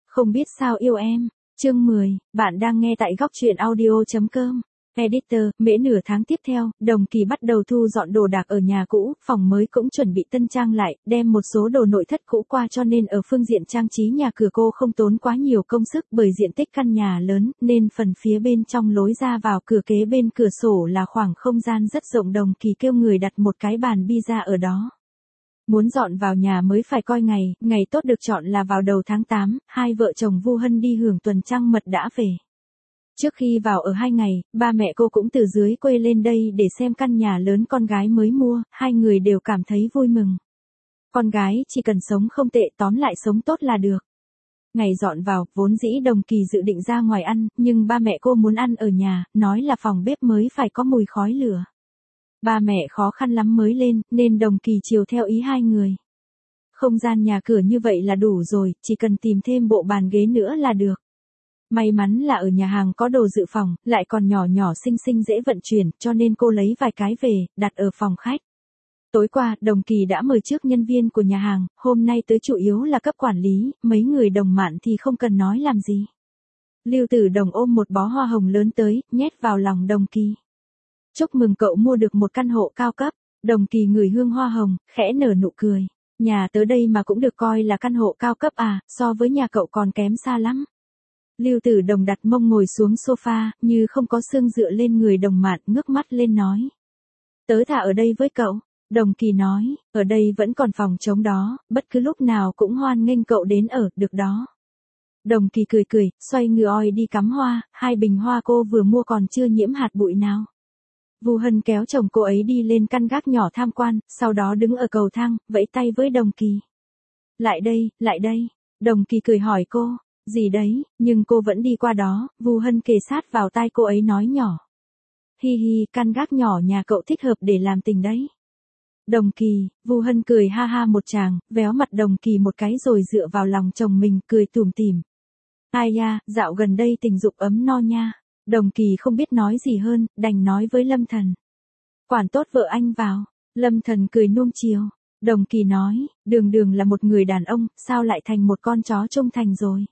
Không biết sao yêu em. Chương 10, bạn đang nghe tại góc truyện audio.com. Editor, mễ nửa tháng tiếp theo, Đồng Kỳ bắt đầu thu dọn đồ đạc ở nhà cũ, phòng mới cũng chuẩn bị tân trang lại, đem một số đồ nội thất cũ qua cho nên ở phương diện trang trí nhà cửa cô không tốn quá nhiều công sức bởi diện tích căn nhà lớn, nên phần phía bên trong lối ra vào cửa kế bên cửa sổ là khoảng không gian rất rộng. Đồng Kỳ kêu người đặt một cái bàn pizza ở đó. Muốn dọn vào nhà mới phải coi ngày tốt được chọn là vào đầu tháng 8, hai vợ chồng Vu Hân đi hưởng tuần trăng mật đã về. Trước khi vào ở 2 ngày, ba mẹ cô cũng từ dưới quê lên đây để xem căn nhà lớn con gái mới mua, hai người đều cảm thấy vui mừng. Con gái chỉ cần sống không tệ, tóm lại sống tốt là được. Ngày dọn vào, vốn dĩ Đồng Kỳ dự định ra ngoài ăn, nhưng ba mẹ cô muốn ăn ở nhà, nói là phòng bếp mới phải có mùi khói lửa. Ba mẹ khó khăn lắm mới lên, nên Đồng Kỳ chiều theo ý hai người. Không gian nhà cửa như vậy là đủ rồi, chỉ cần tìm thêm bộ bàn ghế nữa là được. May mắn là ở nhà hàng có đồ dự phòng, lại còn nhỏ nhỏ xinh xinh dễ vận chuyển, cho nên cô lấy vài cái về, đặt ở phòng khách. Tối qua, Đồng Kỳ đã mời trước nhân viên của nhà hàng, hôm nay tới chủ yếu là cấp quản lý, mấy người đồng mạn thì không cần nói làm gì. Lưu Tử Đồng ôm một bó hoa hồng lớn tới, nhét vào lòng Đồng Kỳ. Chúc mừng cậu mua được một căn hộ cao cấp. Đồng Kỳ ngửi hương hoa hồng, khẽ nở nụ cười. Nhà tớ đây mà cũng được coi là căn hộ cao cấp à, so với nhà cậu còn kém xa lắm. Lưu Tử Đồng đặt mông ngồi xuống sofa, như không có xương dựa lên người đồng mạn, ngước mắt lên nói. Tớ thả ở đây với cậu. Đồng Kỳ nói, ở đây vẫn còn phòng trống đó, bất cứ lúc nào cũng hoan nghênh cậu đến ở, được đó. Đồng Kỳ cười, xoay người oi đi cắm hoa, hai bình hoa cô vừa mua còn chưa nhiễm hạt bụi nào. Vu Hân kéo chồng cô ấy đi lên căn gác nhỏ tham quan, sau đó đứng ở cầu thang, vẫy tay với Đồng Kỳ. Lại đây. Đồng Kỳ cười hỏi cô, gì đấy, nhưng cô vẫn đi qua đó, Vu Hân kề sát vào tai cô ấy nói nhỏ. Hi hi, căn gác nhỏ nhà cậu thích hợp để làm tình đấy. Đồng Kỳ, Vu Hân cười ha ha một tràng, véo mặt Đồng Kỳ một cái rồi dựa vào lòng chồng mình, cười tủm tỉm. Ai da, dạo gần đây tình dục ấm no nha. Đồng Kỳ không biết nói gì hơn, đành nói với Lâm Thần. Quản tốt vợ anh vào. Lâm Thần cười nuông chiều. Đồng Kỳ nói, đường là một người đàn ông, sao lại thành một con chó trung thành rồi.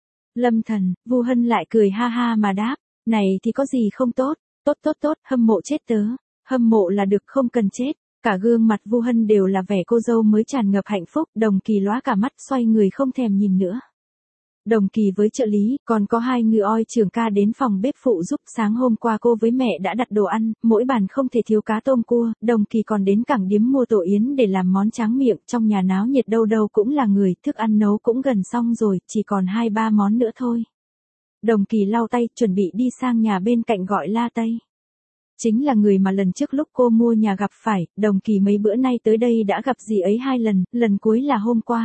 Lâm Thần, Vu Hân lại cười ha ha mà đáp, này thì có gì không tốt, tốt, hâm mộ chết tớ. Hâm mộ là được, không cần chết. Cả gương mặt Vu Hân đều là vẻ cô dâu mới tràn ngập hạnh phúc, Đồng Kỳ lóa cả mắt, xoay người không thèm nhìn nữa. Đồng Kỳ với trợ lý, còn có hai người oi trưởng ca đến phòng bếp phụ giúp. Sáng hôm qua cô với mẹ đã đặt đồ ăn, mỗi bàn không thể thiếu cá tôm cua. Đồng Kỳ còn đến cảng điếm mua tổ yến để làm món tráng miệng. Trong nhà náo nhiệt đâu cũng là người, thức ăn nấu cũng gần xong rồi, chỉ còn 2-3 món nữa thôi. Đồng Kỳ lau tay, chuẩn bị đi sang nhà bên cạnh gọi La Tây. Chính là người mà lần trước lúc cô mua nhà gặp phải. Đồng Kỳ mấy bữa nay tới đây đã gặp dì ấy 2 lần, lần cuối là hôm qua.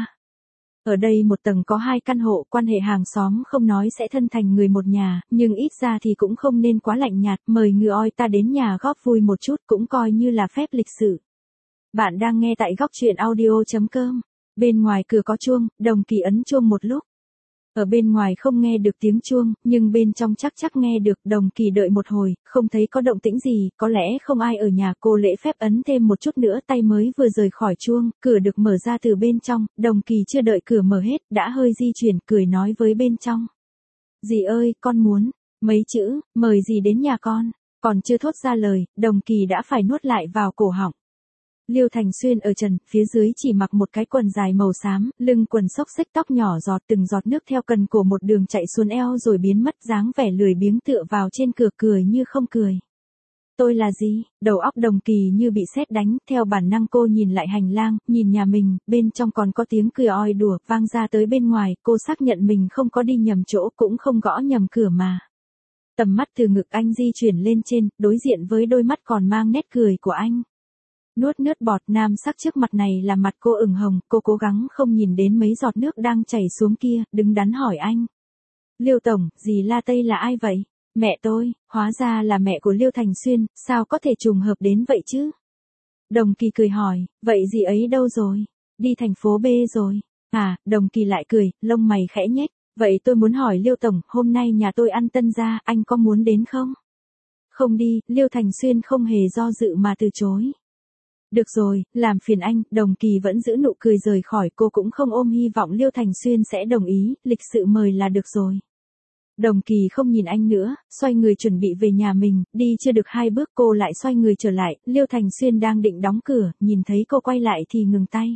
Ở đây một tầng có 2 căn hộ, quan hệ hàng xóm không nói sẽ thân thành người một nhà, nhưng ít ra thì cũng không nên quá lạnh nhạt, mời người oi ta đến nhà góp vui một chút cũng coi như là phép lịch sự. Bạn đang nghe tại góc truyện audio.com. Bên ngoài cửa có chuông, Đồng Kỳ ấn chuông một lúc. Ở bên ngoài không nghe được tiếng chuông, nhưng bên trong chắc nghe được. Đồng Kỳ đợi một hồi, không thấy có động tĩnh gì, có lẽ không ai ở nhà. Cô lễ phép ấn thêm một chút nữa, tay mới vừa rời khỏi chuông, cửa được mở ra từ bên trong. Đồng Kỳ chưa đợi cửa mở hết, đã hơi di chuyển, cười nói với bên trong. Dì ơi, con muốn, mấy chữ, mời dì đến nhà con. Còn chưa thốt ra lời, Đồng Kỳ đã phải nuốt lại vào cổ họng. Liêu Thành Xuyên ở trần, phía dưới chỉ mặc một cái quần dài màu xám, lưng quần xốc xếch, tóc nhỏ giọt từng giọt nước theo cần cổ một đường chạy xuống eo rồi biến mất, dáng vẻ lười biếng tựa vào trên cửa cười như không cười. Tôi là gì? Đầu óc Đồng Kỳ như bị sét đánh, theo bản năng cô nhìn lại hành lang, nhìn nhà mình, bên trong còn có tiếng cười oi đùa vang ra tới bên ngoài, cô xác nhận mình không có đi nhầm chỗ, cũng không gõ nhầm cửa mà. Tầm mắt từ ngực anh di chuyển lên trên, đối diện với đôi mắt còn mang nét cười của anh. Nuốt nước bọt, nam sắc trước mặt này là mặt cô ửng hồng, cô cố gắng không nhìn đến mấy giọt nước đang chảy xuống kia, đứng đắn hỏi anh. Liêu tổng, dì La Tây là ai vậy? Mẹ tôi, hóa ra là mẹ của Liêu Thành Xuyên, sao có thể trùng hợp đến vậy chứ? Đồng Kỳ cười hỏi, vậy dì ấy đâu rồi? Đi thành phố B rồi. À, Đồng Kỳ lại cười, lông mày khẽ nhếch, vậy tôi muốn hỏi Liêu tổng, hôm nay nhà tôi ăn tân gia, anh có muốn đến không? Không đi, Liêu Thành Xuyên không hề do dự mà từ chối. Được rồi, làm phiền anh, Đồng Kỳ vẫn giữ nụ cười rời khỏi, cô cũng không ôm hy vọng Liêu Thành Xuyên sẽ đồng ý, lịch sự mời là được rồi. Đồng Kỳ không nhìn anh nữa, xoay người chuẩn bị về nhà mình, đi chưa được 2 bước cô lại xoay người trở lại, Liêu Thành Xuyên đang định đóng cửa, nhìn thấy cô quay lại thì ngừng tay.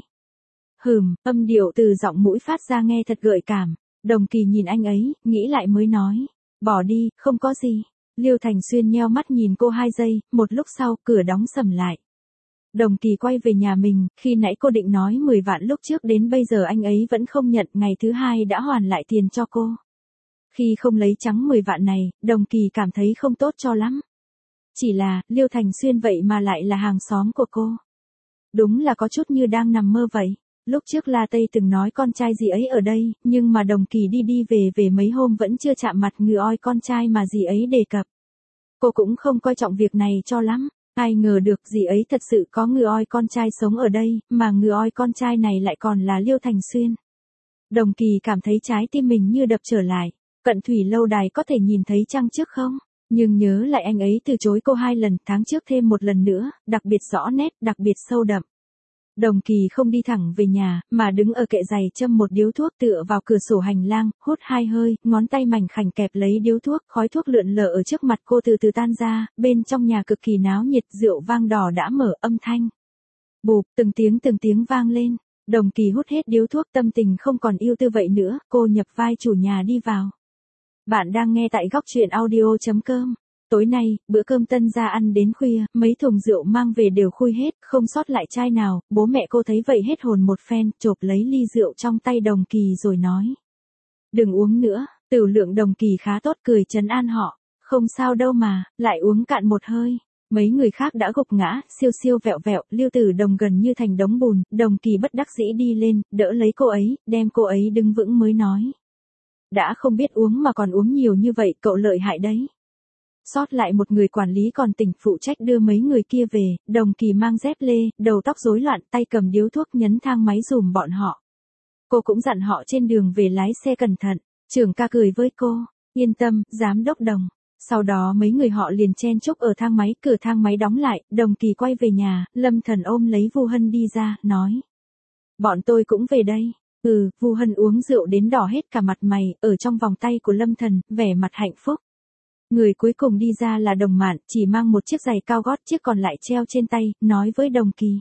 Âm điệu từ giọng mũi phát ra nghe thật gợi cảm. Đồng Kỳ nhìn anh ấy, nghĩ lại mới nói. Bỏ đi, không có gì. Liêu Thành Xuyên nheo mắt nhìn cô 2 giây, một lúc sau, cửa đóng sầm lại. Đồng Kỳ quay về nhà mình, khi nãy cô định nói 10 vạn lúc trước đến bây giờ anh ấy vẫn không nhận, ngày thứ 2 đã hoàn lại tiền cho cô. Khi không lấy trắng 10 vạn này, Đồng Kỳ cảm thấy không tốt cho lắm. Chỉ là, Liêu Thành Xuyên vậy mà lại là hàng xóm của cô. Đúng là có chút như đang nằm mơ vậy. Lúc trước La Tây từng nói con trai dì ấy ở đây, nhưng mà Đồng Kỳ đi về mấy hôm vẫn chưa chạm mặt ngừ oi con trai mà dì ấy đề cập. Cô cũng không coi trọng việc này cho lắm. Ai ngờ được dì ấy thật sự có ngừ oi con trai sống ở đây, mà ngừ oi con trai này lại còn là Liêu Thành Xuyên. Đồng Kỳ cảm thấy trái tim mình như đập trở lại. Cận thủy lâu đài có thể nhìn thấy trăng trước không? Nhưng nhớ lại anh ấy từ chối cô 2 lần, tháng trước thêm 1 lần nữa, đặc biệt rõ nét, đặc biệt sâu đậm. Đồng Kỳ không đi thẳng về nhà, mà đứng ở kệ giày châm một điếu thuốc tựa vào cửa sổ hành lang, hút 2 hơi, ngón tay mảnh khảnh kẹp lấy điếu thuốc, khói thuốc lượn lờ ở trước mặt cô từ từ tan ra, bên trong nhà cực kỳ náo nhiệt, rượu vang đỏ đã mở, âm thanh. Bụp, từng tiếng vang lên. Đồng Kỳ hút hết điếu thuốc, tâm tình không còn ưu tư vậy nữa, cô nhập vai chủ nhà đi vào. Bạn đang nghe tại góc truyện audio.com. Tối nay, bữa cơm tân gia ăn đến khuya, mấy thùng rượu mang về đều khui hết, không sót lại chai nào, bố mẹ cô thấy vậy hết hồn một phen, chộp lấy ly rượu trong tay Đồng Kỳ rồi nói. Đừng uống nữa, tửu lượng Đồng Kỳ khá tốt, cười trấn an họ. Không sao đâu mà, lại uống cạn một hơi. Mấy người khác đã gục ngã, siêu vẹo vẹo, Liêu Tử Đồng gần như thành đống bùn, Đồng Kỳ bất đắc dĩ đi lên, đỡ lấy cô ấy, đem cô ấy đứng vững mới nói. Đã không biết uống mà còn uống nhiều như vậy, cậu lợi hại đấy. Sót lại một người quản lý còn tỉnh phụ trách đưa mấy người kia về, Đồng Kỳ mang dép lê, đầu tóc rối loạn, tay cầm điếu thuốc nhấn thang máy dùm bọn họ. Cô cũng dặn họ trên đường về lái xe cẩn thận, trưởng ca cười với cô, yên tâm, giám đốc Đồng. Sau đó mấy người họ liền chen chúc ở thang máy, cửa thang máy đóng lại, Đồng Kỳ quay về nhà, Lâm Thần ôm lấy Vu Hân đi ra, nói. Bọn tôi cũng về đây. Vu Hân uống rượu đến đỏ hết cả mặt mày, ở trong vòng tay của Lâm Thần, vẻ mặt hạnh phúc. Người cuối cùng đi ra là Đồng Mạn, chỉ mang một chiếc giày cao gót, chiếc còn lại treo trên tay, nói với Đồng Kỳ.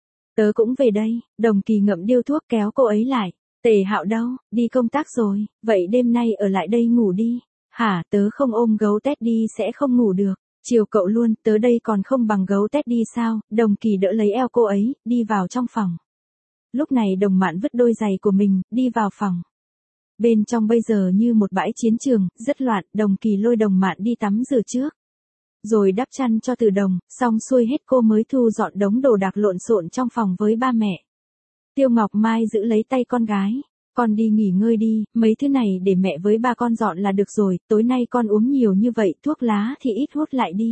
Tớ cũng về đây. Đồng Kỳ ngậm điếu thuốc kéo cô ấy lại. Tề Hạo đâu, đi công tác rồi, vậy đêm nay ở lại đây ngủ đi. Hả, tớ không ôm gấu Teddy sẽ không ngủ được. Chiều cậu luôn, tớ đây còn không bằng gấu Teddy sao? Đồng Kỳ đỡ lấy eo cô ấy, đi vào trong phòng. Lúc này Đồng Mạn vứt đôi giày của mình, đi vào phòng. Bên trong bây giờ như một bãi chiến trường, rất loạn, Đồng Kỳ lôi Đồng Mạn đi tắm rửa trước. Rồi đắp chăn cho Từ Đồng, xong xuôi hết cô mới thu dọn đống đồ đạc lộn xộn trong phòng với ba mẹ. Tiêu Ngọc Mai giữ lấy tay con gái. Con đi nghỉ ngơi đi, mấy thứ này để mẹ với ba con dọn là được rồi, tối nay con uống nhiều như vậy, thuốc lá thì ít hút lại đi.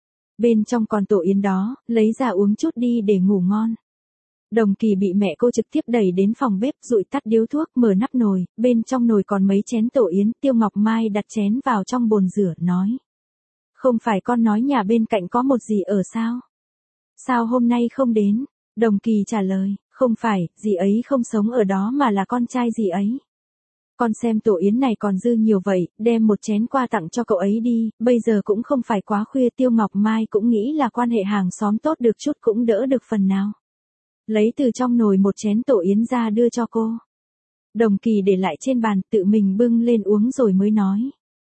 Bên trong còn tổ yến đó, lấy ra uống chút đi để ngủ ngon. Đồng Kỳ bị mẹ cô trực tiếp đẩy đến phòng bếp, dụi tắt điếu thuốc, mở nắp nồi, bên trong nồi còn mấy chén tổ yến, Tiêu Ngọc Mai đặt chén vào trong bồn rửa, nói. Không phải con nói nhà bên cạnh có một dì ở sao? Sao hôm nay không đến? Đồng Kỳ trả lời, không phải, dì ấy không sống ở đó mà là con trai dì ấy. Con xem tổ yến này còn dư nhiều vậy, đem một chén qua tặng cho cậu ấy đi, bây giờ cũng không phải quá khuya. Tiêu Ngọc Mai cũng nghĩ là quan hệ hàng xóm tốt được chút cũng đỡ được phần nào. Lấy từ trong nồi một chén tổ yến ra đưa cho cô. Đồng Kỳ để lại trên bàn, tự mình bưng lên uống rồi mới nói.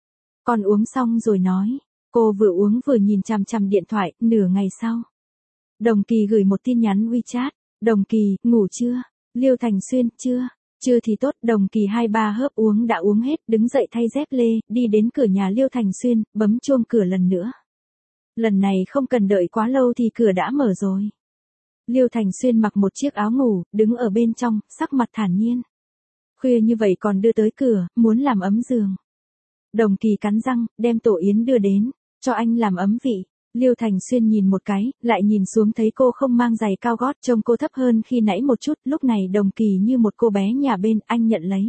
Con uống xong rồi nói. Cô vừa uống vừa nhìn chằm chằm điện thoại, nửa ngày sau. Đồng Kỳ gửi một tin nhắn WeChat. Đồng Kỳ, ngủ chưa? Liêu Thành Xuyên, chưa? Chưa thì tốt. Đồng Kỳ 2-3 hớp uống đã uống hết, đứng dậy thay dép lê, đi đến cửa nhà Liêu Thành Xuyên, bấm chuông cửa lần nữa. Lần này không cần đợi quá lâu thì cửa đã mở rồi. Liêu Thành Xuyên mặc một chiếc áo ngủ, đứng ở bên trong, sắc mặt thản nhiên. Khuya như vậy còn đưa tới cửa, muốn làm ấm giường. Đồng Kỳ cắn răng, đem tổ yến đưa đến, cho anh làm ấm vị. Liêu Thành Xuyên nhìn một cái, lại nhìn xuống thấy cô không mang giày cao gót, trông cô thấp hơn khi nãy một chút, lúc này Đồng Kỳ như một cô bé nhà bên, anh nhận lấy.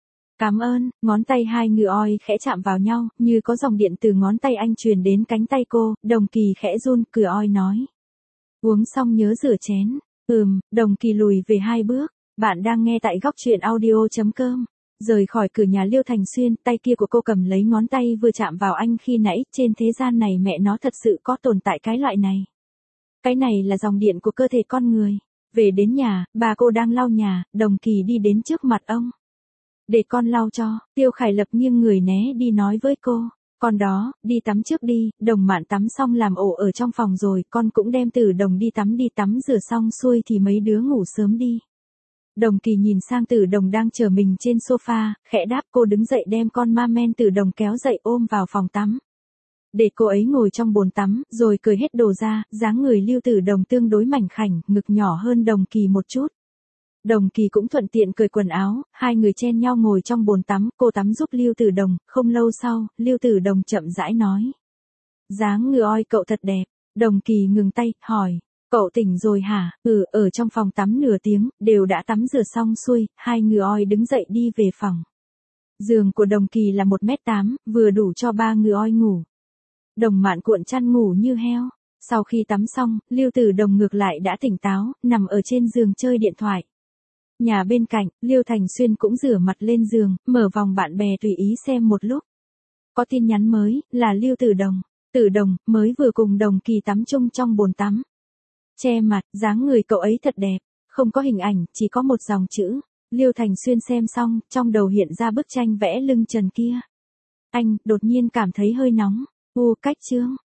Cảm ơn, ngón tay hai người oi khẽ chạm vào nhau, như có dòng điện từ ngón tay anh truyền đến cánh tay cô, Đồng Kỳ khẽ run, cười oi nói. Uống xong nhớ rửa chén. Đồng Kỳ lùi về 2 bước. Bạn đang nghe tại góc truyện audio.com. Rời khỏi cửa nhà Liêu Thành Xuyên, tay kia của cô cầm lấy ngón tay vừa chạm vào anh khi nãy, trên thế gian này mẹ nó thật sự có tồn tại cái loại này. Cái này là dòng điện của cơ thể con người. Về đến nhà, bà cô đang lau nhà, Đồng Kỳ đi đến trước mặt ông. Để con lau cho, Tiêu Khải Lập nghiêng người né đi nói với cô. Con đó, đi tắm trước đi, Đồng Mạn tắm xong làm ổ ở trong phòng rồi, con cũng đem Tử Đồng đi tắm rửa xong xuôi thì mấy đứa ngủ sớm đi. Đồng Kỳ nhìn sang Tử Đồng đang chờ mình trên sofa, khẽ đáp. Cô đứng dậy đem con ma men Tử Đồng kéo dậy ôm vào phòng tắm. Để cô ấy ngồi trong bồn tắm, rồi cởi hết đồ ra, dáng người Lưu Tử Đồng tương đối mảnh khảnh, ngực nhỏ hơn Đồng Kỳ một chút. Đồng Kỳ cũng thuận tiện cởi quần áo, hai người chen nhau ngồi trong bồn tắm, cô tắm giúp Lưu Tử Đồng. Không lâu sau, Lưu Tử Đồng chậm rãi nói. Dáng người oi cậu thật đẹp. Đồng Kỳ ngừng tay, hỏi. Cậu tỉnh rồi hả? Ở trong phòng tắm nửa tiếng, đều đã tắm rửa xong xuôi, hai người oi đứng dậy đi về phòng. Giường của Đồng Kỳ là 1m8, vừa đủ cho 3 người oi ngủ. Đồng Mạn cuộn chăn ngủ như heo. Sau khi tắm xong, Lưu Tử Đồng ngược lại đã tỉnh táo, nằm ở trên giường chơi điện thoại. Nhà bên cạnh, Liêu Thành Xuyên cũng rửa mặt lên giường, mở vòng bạn bè tùy ý xem một lúc. Có tin nhắn mới, là Lưu Tử Đồng. Tử Đồng, mới vừa cùng Đồng Kỳ tắm chung trong bồn tắm. Che mặt, dáng người cậu ấy thật đẹp. Không có hình ảnh, chỉ có một dòng chữ. Liêu Thành Xuyên xem xong, trong đầu hiện ra bức tranh vẽ lưng trần kia. Anh, đột nhiên cảm thấy hơi nóng. Cách chương.